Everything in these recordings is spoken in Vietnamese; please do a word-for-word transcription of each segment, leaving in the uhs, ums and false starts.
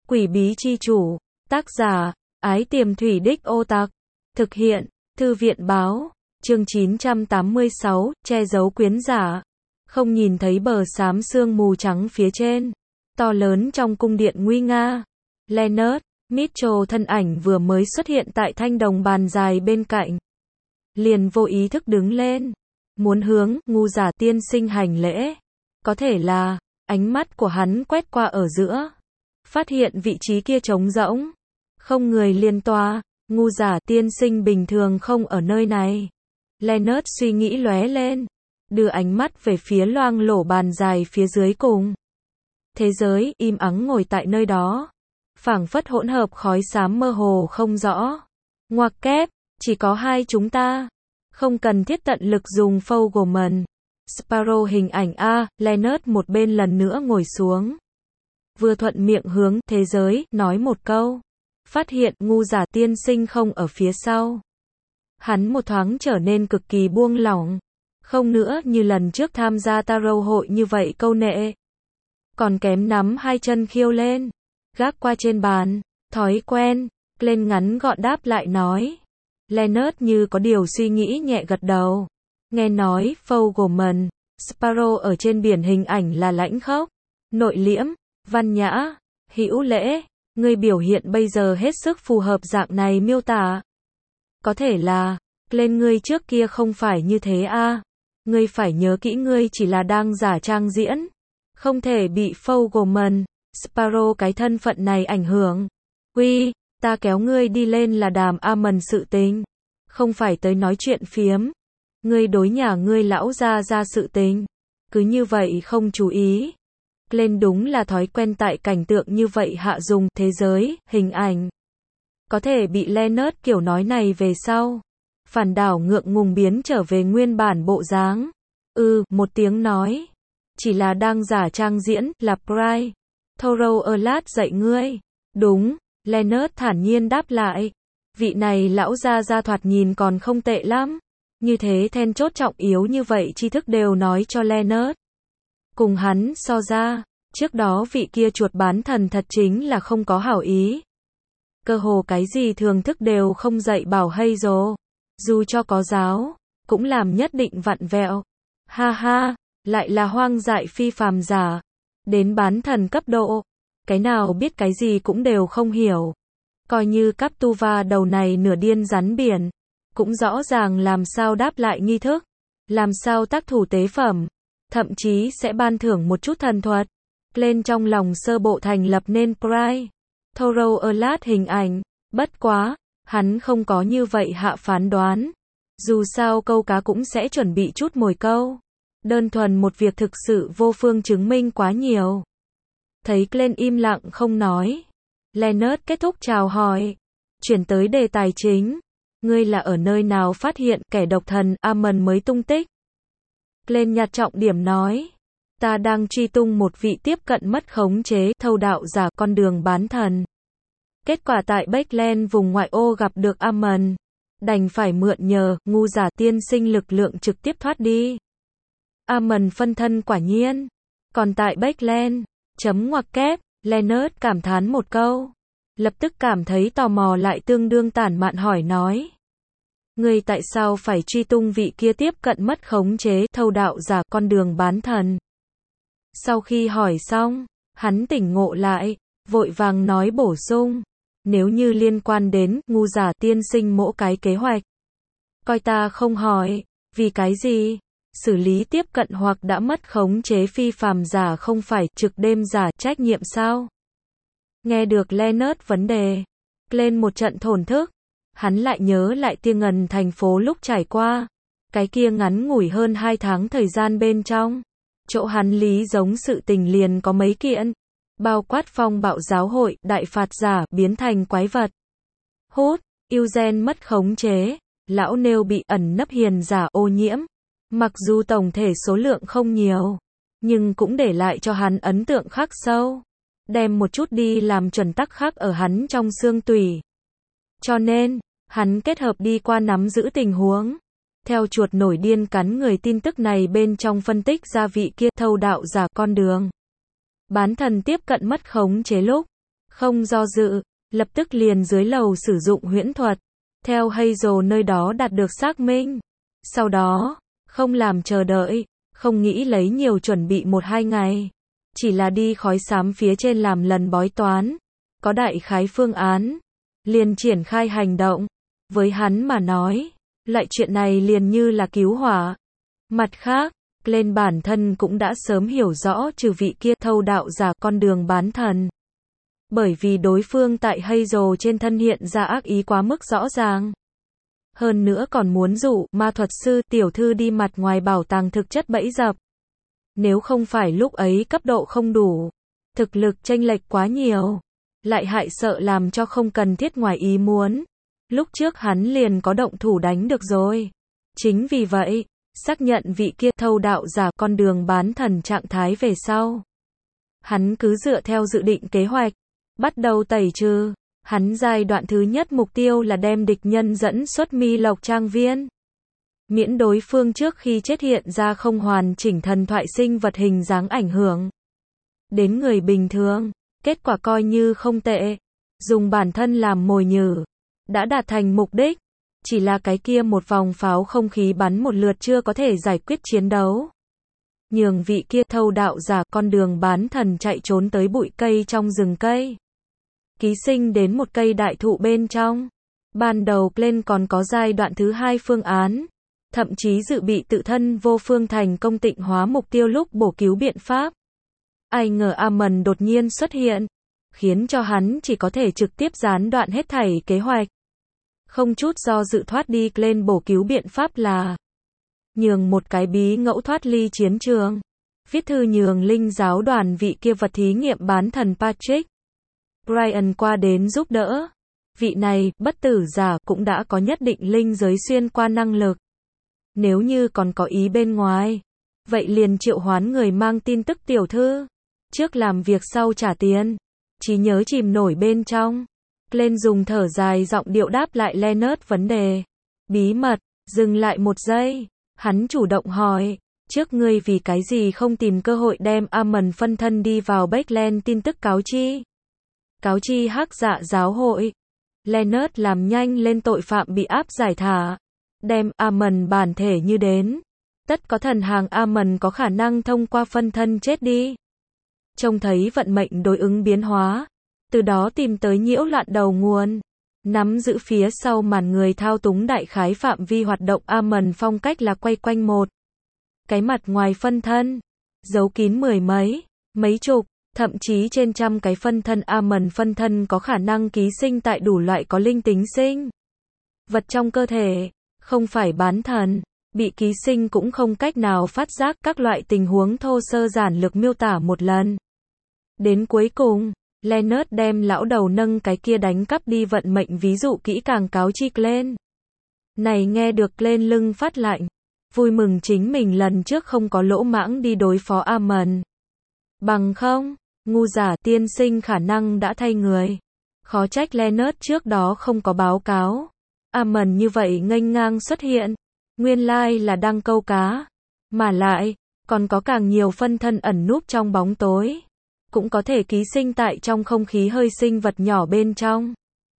Quỷ bí chi chủ, tác giả, Ái Tiềm Thủy Đích Ô Tặc, thực hiện, Thư viện báo, chương chín trăm tám mươi sáu, che giấu quyến giả. Không nhìn thấy bờ xám sương mù trắng phía trên, to lớn trong cung điện nguy nga. Leonard Mitchell thân ảnh vừa mới xuất hiện tại thanh đồng bàn dài bên cạnh. Liền vô ý thức đứng lên, muốn hướng ngu giả tiên sinh hành lễ. Có thể là, ánh mắt của hắn quét qua ở giữa, phát hiện vị trí kia trống rỗng, không người liên toa, ngu giả tiên sinh bình thường không ở nơi này. Leonard suy nghĩ lóe lên, đưa ánh mắt về phía loang lổ bàn dài phía dưới cùng. Thế giới im ắng ngồi tại nơi đó, phảng phất hỗn hợp khói xám mơ hồ không rõ. Ngoặc kép, chỉ có hai chúng ta, không cần thiết tận lực dùng Fogelman, Sparrow hình ảnh a. Leonard một bên lần nữa ngồi xuống, vừa thuận miệng hướng thế giới nói một câu, phát hiện ngu giả tiên sinh không ở phía sau. Hắn một thoáng trở nên cực kỳ buông lỏng, không nữa như lần trước tham gia tarot hội như vậy câu nệ, còn kém nắm hai chân khiêu lên, gác qua trên bàn, thói quen. Lên ngắn gọn đáp lại nói. Leonard như có điều suy nghĩ nhẹ gật đầu. Nghe nói Fogelman, Sparrow ở trên biển hình ảnh là lãnh khốc, nội liễm, văn nhã, hữu lễ. Ngươi biểu hiện bây giờ hết sức phù hợp dạng này miêu tả. Có thể là, lên ngươi trước kia không phải như thế a. À. Ngươi phải nhớ kỹ ngươi chỉ là đang giả trang diễn, không thể bị Fogelman, Sparrow cái thân phận này ảnh hưởng. Uy, ta kéo ngươi đi lên là đàm Amon sự tình, không phải tới nói chuyện phiếm. Ngươi đối nhà ngươi lão gia ra sự tình, cứ như vậy không chú ý. Lên đúng là thói quen tại cảnh tượng như vậy hạ dùng thế giới, hình ảnh. Có thể bị Leonard kiểu nói này về sau, phản đảo ngượng ngùng biến trở về nguyên bản bộ dáng. Ừ, một tiếng nói, chỉ là đang giả trang diễn, là Pride. Thorough Erlat dạy ngươi. Đúng, Leonard thản nhiên đáp lại. Vị này lão gia gia thoạt nhìn còn không tệ lắm. Như thế then chốt trọng yếu như vậy tri thức đều nói cho Leonard. Cùng hắn so ra, trước đó vị kia chuột bán thần thật chính là không có hảo ý. Cơ hồ cái gì thường thức đều không dạy bảo hay rồi. Dù cho có giáo, cũng làm nhất định vặn vẹo. Ha ha, lại là hoang dại phi phàm giả. Đến bán thần cấp độ, cái nào biết cái gì cũng đều không hiểu. Coi như Captuva đầu này nửa điên rắn biển, cũng rõ ràng làm sao đáp lại nghi thức, làm sao tác thủ tế phẩm, thậm chí sẽ ban thưởng một chút thần thuật. Lên trong lòng sơ bộ thành lập nên Pride, Thorough Erlat hình ảnh, bất quá, hắn không có như vậy hạ phán đoán. Dù sao câu cá cũng sẽ chuẩn bị chút mồi câu. Đơn thuần một việc thực sự vô phương chứng minh quá nhiều. Thấy Glenn im lặng không nói, Leonard kết thúc chào hỏi, chuyển tới đề tài chính. Ngươi là ở nơi nào phát hiện kẻ độc thần Amon mới tung tích? Glenn nhạt trọng điểm nói, ta đang truy tung một vị tiếp cận mất khống chế thâu đạo giả con đường bán thần. Kết quả tại Backland vùng ngoại ô gặp được Amon, đành phải mượn nhờ ngu giả tiên sinh lực lượng trực tiếp thoát đi. Amon phân thân quả nhiên, còn tại Backland, chấm ngoặc kép, Leonard cảm thán một câu, lập tức cảm thấy tò mò lại tương đương tản mạn hỏi nói. Ngươi tại sao phải truy tung vị kia tiếp cận mất khống chế thâu đạo giả con đường bán thần? Sau khi hỏi xong, hắn tỉnh ngộ lại, vội vàng nói bổ sung, nếu như liên quan đến ngu giả tiên sinh mỗi cái kế hoạch, coi ta không hỏi, vì cái gì? Xử lý tiếp cận hoặc đã mất khống chế phi phàm giả không phải trực đêm giả trách nhiệm sao? Nghe được Leonard vấn đề, lên một trận thổn thức, hắn lại nhớ lại Tia Ngần thành phố lúc trải qua, cái kia ngắn ngủi hơn hai tháng thời gian bên trong, chỗ hắn lý giống sự tình liền có mấy kiện, bao quát phong bạo giáo hội, đại phạt giả, biến thành quái vật, hút, Eugen mất khống chế, lão nêu bị ẩn nấp hiền giả ô nhiễm. Mặc dù tổng thể số lượng không nhiều, nhưng cũng để lại cho hắn ấn tượng khắc sâu, đem một chút đi làm chuẩn tắc khắc ở hắn trong xương tủy. Cho nên, hắn kết hợp đi qua nắm giữ tình huống, theo chuột nổi điên cắn người tin tức này bên trong phân tích ra vị kia thâu đạo giả con đường bán thần tiếp cận mất khống chế lúc, Không do dự, lập tức liền dưới lầu sử dụng huyễn thuật, theo Hazel nơi đó đạt được xác minh. Sau đó, không làm chờ đợi, không nghĩ lấy nhiều chuẩn bị một hai ngày, chỉ là đi khói xám phía trên làm lần bói toán, có đại khái phương án, liền triển khai hành động. Với hắn mà nói, loại chuyện này liền như là cứu hỏa. Mặt khác, Glenn bản thân cũng đã sớm hiểu rõ trừ vị kia thâu đạo giả con đường bán thần. Bởi vì đối phương tại Hazel trên thân hiện ra ác ý quá mức rõ ràng. Hơn nữa còn muốn dụ ma thuật sư tiểu thư đi mặt ngoài bảo tàng thực chất bẫy dập. Nếu không phải lúc ấy cấp độ không đủ, thực lực chênh lệch quá nhiều, lại hại sợ làm cho không cần thiết ngoài ý muốn. Lúc trước hắn liền có động thủ đánh được rồi. Chính vì vậy, xác nhận vị kia thâu đạo giả con đường bán thần trạng thái về sau, hắn cứ dựa theo dự định kế hoạch, bắt đầu tẩy trừ. Hắn giai đoạn thứ nhất mục tiêu là đem địch nhân dẫn xuất Mi Lộc Trang Viên. Miễn đối phương trước khi chết hiện ra không hoàn chỉnh thần thoại sinh vật hình dáng ảnh hưởng đến người bình thường. Kết quả coi như không tệ. Dùng bản thân làm mồi nhử, đã đạt thành mục đích. Chỉ là cái kia một vòng pháo không khí bắn một lượt chưa có thể giải quyết chiến đấu. Nhường vị kia thâu đạo giả con đường bán thần chạy trốn tới bụi cây trong rừng cây. Ký sinh đến một cây đại thụ bên trong. Ban đầu Glenn còn có giai đoạn thứ hai phương án, thậm chí dự bị tự thân vô phương thành công tịnh hóa mục tiêu lúc bổ cứu biện pháp. Ai ngờ Amon đột nhiên xuất hiện, khiến cho hắn chỉ có thể trực tiếp gián đoạn hết thảy kế hoạch. Không chút do dự thoát đi. Glenn bổ cứu biện pháp là nhường một cái bí ngẫu thoát ly chiến trường, viết thư nhường linh giáo đoàn vị kia vật thí nghiệm bán thần Patrick Brian qua đến giúp đỡ. Vị này, bất tử giả, cũng đã có nhất định linh giới xuyên qua năng lực. Nếu như còn có ý bên ngoài, vậy liền triệu hoán người mang tin tức tiểu thư. Trước làm việc sau trả tiền. Trí nhớ chìm nổi bên trong. Glenn dùng thở dài giọng điệu đáp lại Leonard vấn đề. Bí mật, dừng lại một giây. Hắn chủ động hỏi, trước ngươi vì cái gì không tìm cơ hội đem Amon phân thân đi vào Backland tin tức cáo chi? Cáo chi Hắc Dạ giáo hội. Leonard làm nhanh lên tội phạm bị áp giải thả. Đem Amon bản thể như đến. Tất có thần hàng Amon có khả năng thông qua phân thân chết đi. Trông thấy vận mệnh đối ứng biến hóa. Từ đó tìm tới nhiễu loạn đầu nguồn. Nắm giữ phía sau màn người thao túng đại khái phạm vi hoạt động Amon phong cách là quay quanh một cái mặt ngoài phân thân. Giấu kín mười mấy, mấy chục, thậm chí trên trăm cái phân thân Amon phân thân có khả năng ký sinh tại đủ loại có linh tính sinh vật trong cơ thể, không phải bán thần, bị ký sinh cũng không cách nào phát giác các loại tình huống thô sơ giản lược miêu tả một lần. Đến cuối cùng, Leonard đem lão đầu nâng cái kia đánh cắp đi vận mệnh ví dụ kỹ càng cáo chi Glenn. Này nghe được Glenn lưng phát lạnh, vui mừng chính mình lần trước không có lỗ mãng đi đối phó Amon. Bằng không, ngu giả tiên sinh khả năng đã thay người. Khó trách Leonard trước đó không có báo cáo. Amon như vậy nghênh ngang xuất hiện, nguyên lai là đang câu cá. Mà lại, còn có càng nhiều phân thân ẩn núp trong bóng tối. Cũng có thể ký sinh tại trong không khí hơi sinh vật nhỏ bên trong.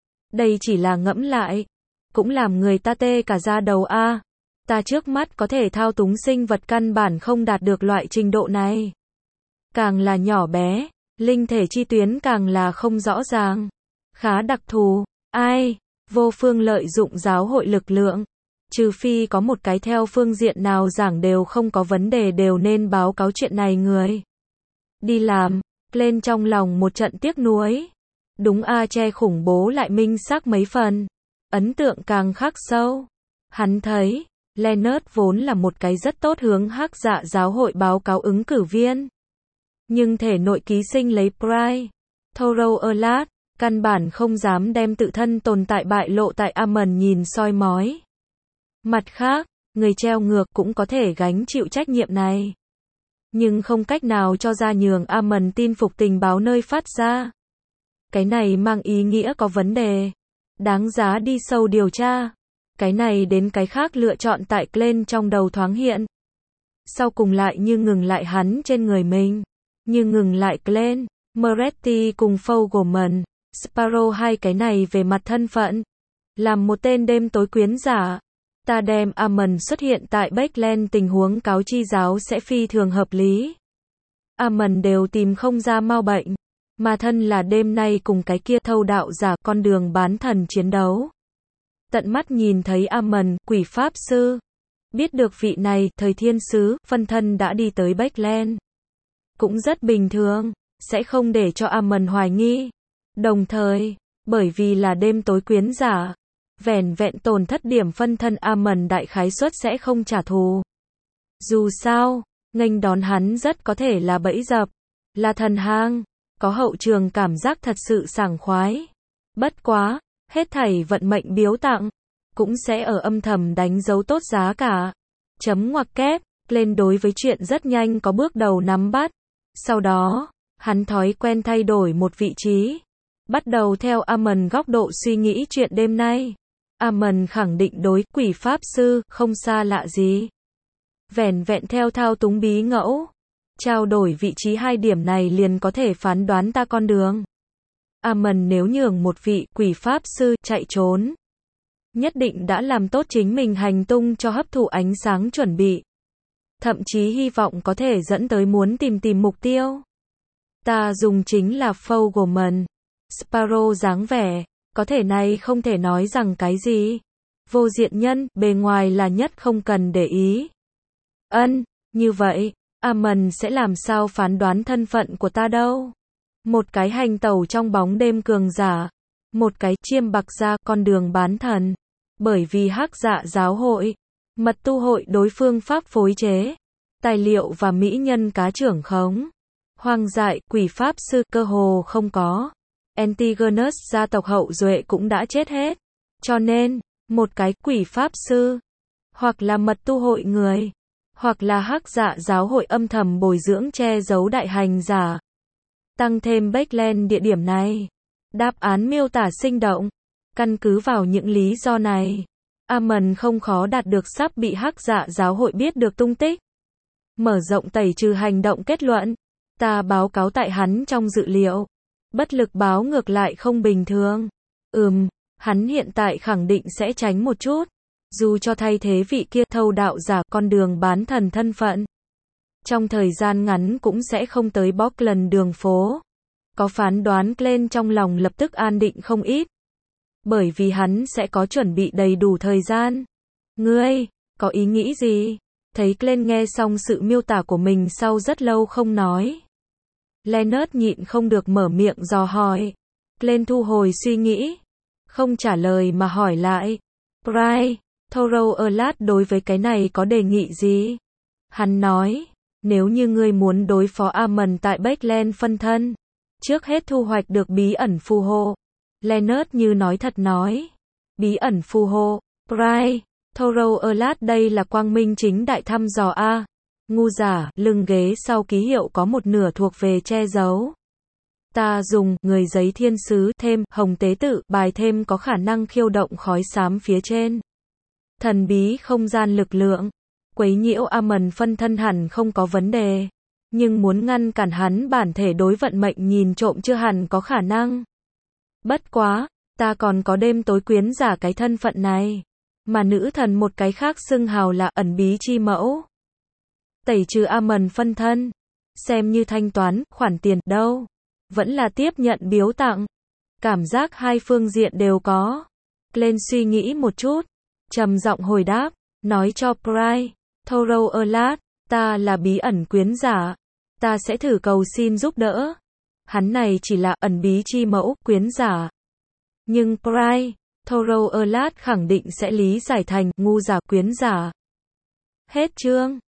Đây chỉ là ngẫm lại, cũng làm người ta tê cả da đầu a. Ta trước mắt có thể thao túng sinh vật căn bản không đạt được loại trình độ này. Càng là nhỏ bé, linh thể chi tuyến càng là không rõ ràng. Khá đặc thù. Ai? Vô phương lợi dụng giáo hội lực lượng. Trừ phi có một cái theo phương diện nào giảng đều không có vấn đề đều nên báo cáo chuyện này người. Đi làm. Lên trong lòng một trận tiếc nuối. Đúng a, che khủng bố lại minh xác mấy phần. Ấn tượng càng khắc sâu. Hắn thấy, Leonard vốn là một cái rất tốt hướng Hắc Dạ giáo hội báo cáo ứng cử viên. Nhưng thể nội ký sinh lấy Pride, Thorough Alert, căn bản không dám đem tự thân tồn tại bại lộ tại Amon nhìn soi mói. Mặt khác, người treo ngược cũng có thể gánh chịu trách nhiệm này. Nhưng không cách nào cho ra nhường Amon tin phục tình báo nơi phát ra. Cái này mang ý nghĩa có vấn đề. Đáng giá đi sâu điều tra. Cái này đến cái khác lựa chọn tại Glenn trong đầu thoáng hiện. Sau cùng lại như ngừng lại hắn trên người mình. Như ngừng lại Glenn. Moretti cùng Fogelman, Sparrow hai cái này về mặt thân phận. Làm một tên đêm tối quyến giả, ta đem Amon xuất hiện tại Backland tình huống cáo chi giáo sẽ phi thường hợp lý. Amon đều tìm không ra mau bệnh, mà thân là đêm nay cùng cái kia thâu đạo giả con đường bán thần chiến đấu. Tận mắt nhìn thấy Amon, quỷ pháp sư. Biết được vị này, thời thiên sứ, phân thân đã đi tới Backland. Cũng rất bình thường, sẽ không để cho Amon hoài nghi. Đồng thời, bởi vì là đêm tối quyến giả, vẻn vẹn tổn thất điểm phân thân Amon đại khái suất sẽ không trả thù. Dù sao, nghênh đón hắn rất có thể là bẫy dập, là thần hang, có hậu trường cảm giác thật sự sảng khoái. Bất quá, hết thảy vận mệnh biếu tặng, cũng sẽ ở âm thầm đánh dấu tốt giá cả. Chấm ngoặc kép, lên đối với chuyện rất nhanh có bước đầu nắm bắt. Sau đó, hắn thói quen thay đổi một vị trí. Bắt đầu theo Amon góc độ suy nghĩ chuyện đêm nay. Amon khẳng định đối quỷ pháp sư không xa lạ gì. Vẻn vẹn theo thao túng bí ngẫu, trao đổi vị trí hai điểm này liền có thể phán đoán ta con đường. Amon nếu nhường một vị quỷ pháp sư chạy trốn, nhất định đã làm tốt chính mình hành tung cho hấp thụ ánh sáng chuẩn bị. Thậm chí hy vọng có thể dẫn tới muốn tìm tìm mục tiêu. Ta dùng chính là Fogelman, Sparrow dáng vẻ, có thể này không thể nói rằng cái gì. Vô diện nhân, bề ngoài là nhất không cần để ý. Ân, như vậy, Amon sẽ làm sao phán đoán thân phận của ta đâu? Một cái hành tẩu trong bóng đêm cường giả, một cái chiêm bạc ra con đường bán thần. Bởi vì hắc dạ giáo hội, mật tu hội đối phương pháp phối chế, tài liệu và mỹ nhân cá trưởng khống. Hoang dại, quỷ pháp sư cơ hồ không có. Antigonus gia tộc hậu duệ cũng đã chết hết. Cho nên, một cái quỷ pháp sư, hoặc là mật tu hội người, hoặc là hắc dạ giáo hội âm thầm bồi dưỡng che giấu đại hành giả. Tăng thêm Backland địa điểm này. Đáp án miêu tả sinh động. Căn cứ vào những lý do này, Amon không khó đạt được sắp bị hắc dạ giáo hội biết được tung tích. Mở rộng tẩy trừ hành động kết luận. Ta báo cáo tại hắn trong dự liệu. Bất lực báo ngược lại không bình thường. Ừm, hắn hiện tại khẳng định sẽ tránh một chút. Dù cho thay thế vị kia thâu đạo giả con đường bán thần thân phận. Trong thời gian ngắn cũng sẽ không tới bóc lần đường phố. Có phán đoán Glenn trong lòng lập tức an định không ít. Bởi vì hắn sẽ có chuẩn bị đầy đủ thời gian. Ngươi, có ý nghĩ gì? Thấy Glenn nghe xong sự miêu tả của mình sau rất lâu không nói. Leonard nhịn không được mở miệng dò hỏi. Glenn thu hồi suy nghĩ. Không trả lời mà hỏi lại. Bryce, Thorough Erlat đối với cái này có đề nghị gì? Hắn nói, nếu như ngươi muốn đối phó Amon tại Backland phân thân, trước hết thu hoạch được bí ẩn phù hộ. Leonard như nói thật nói. Bí ẩn phù hộ, Bryce, Thorough Erlat đây là quang minh chính đại thăm dò A. Ngu giả, lưng ghế sau ký hiệu có một nửa thuộc về che giấu. Ta dùng người giấy thiên sứ thêm hồng tế tự bài thêm có khả năng khiêu động khói xám phía trên. Thần bí không gian lực lượng. Quấy nhiễu Amon phân thân hẳn không có vấn đề. Nhưng muốn ngăn cản hắn bản thể đối vận mệnh nhìn trộm chưa hẳn có khả năng. Bất quá, ta còn có đêm tối quyến giả cái thân phận này. Mà nữ thần một cái khác xưng hào là ẩn bí chi mẫu. Tẩy trừ Amon phân thân. Xem như thanh toán, khoản tiền đâu. Vẫn là tiếp nhận biếu tặng. Cảm giác hai phương diện đều có. Lên suy nghĩ một chút. Trầm giọng hồi đáp. Nói cho Bryce, Thorough Erlat, ta là bí ẩn quyến giả. Ta sẽ thử cầu xin giúp đỡ. Hắn này chỉ là ẩn bí chi mẫu, quyến giả. Nhưng Bryce, Thorough Erlat khẳng định sẽ lý giải thành ngu giả quyến giả. Hết chương.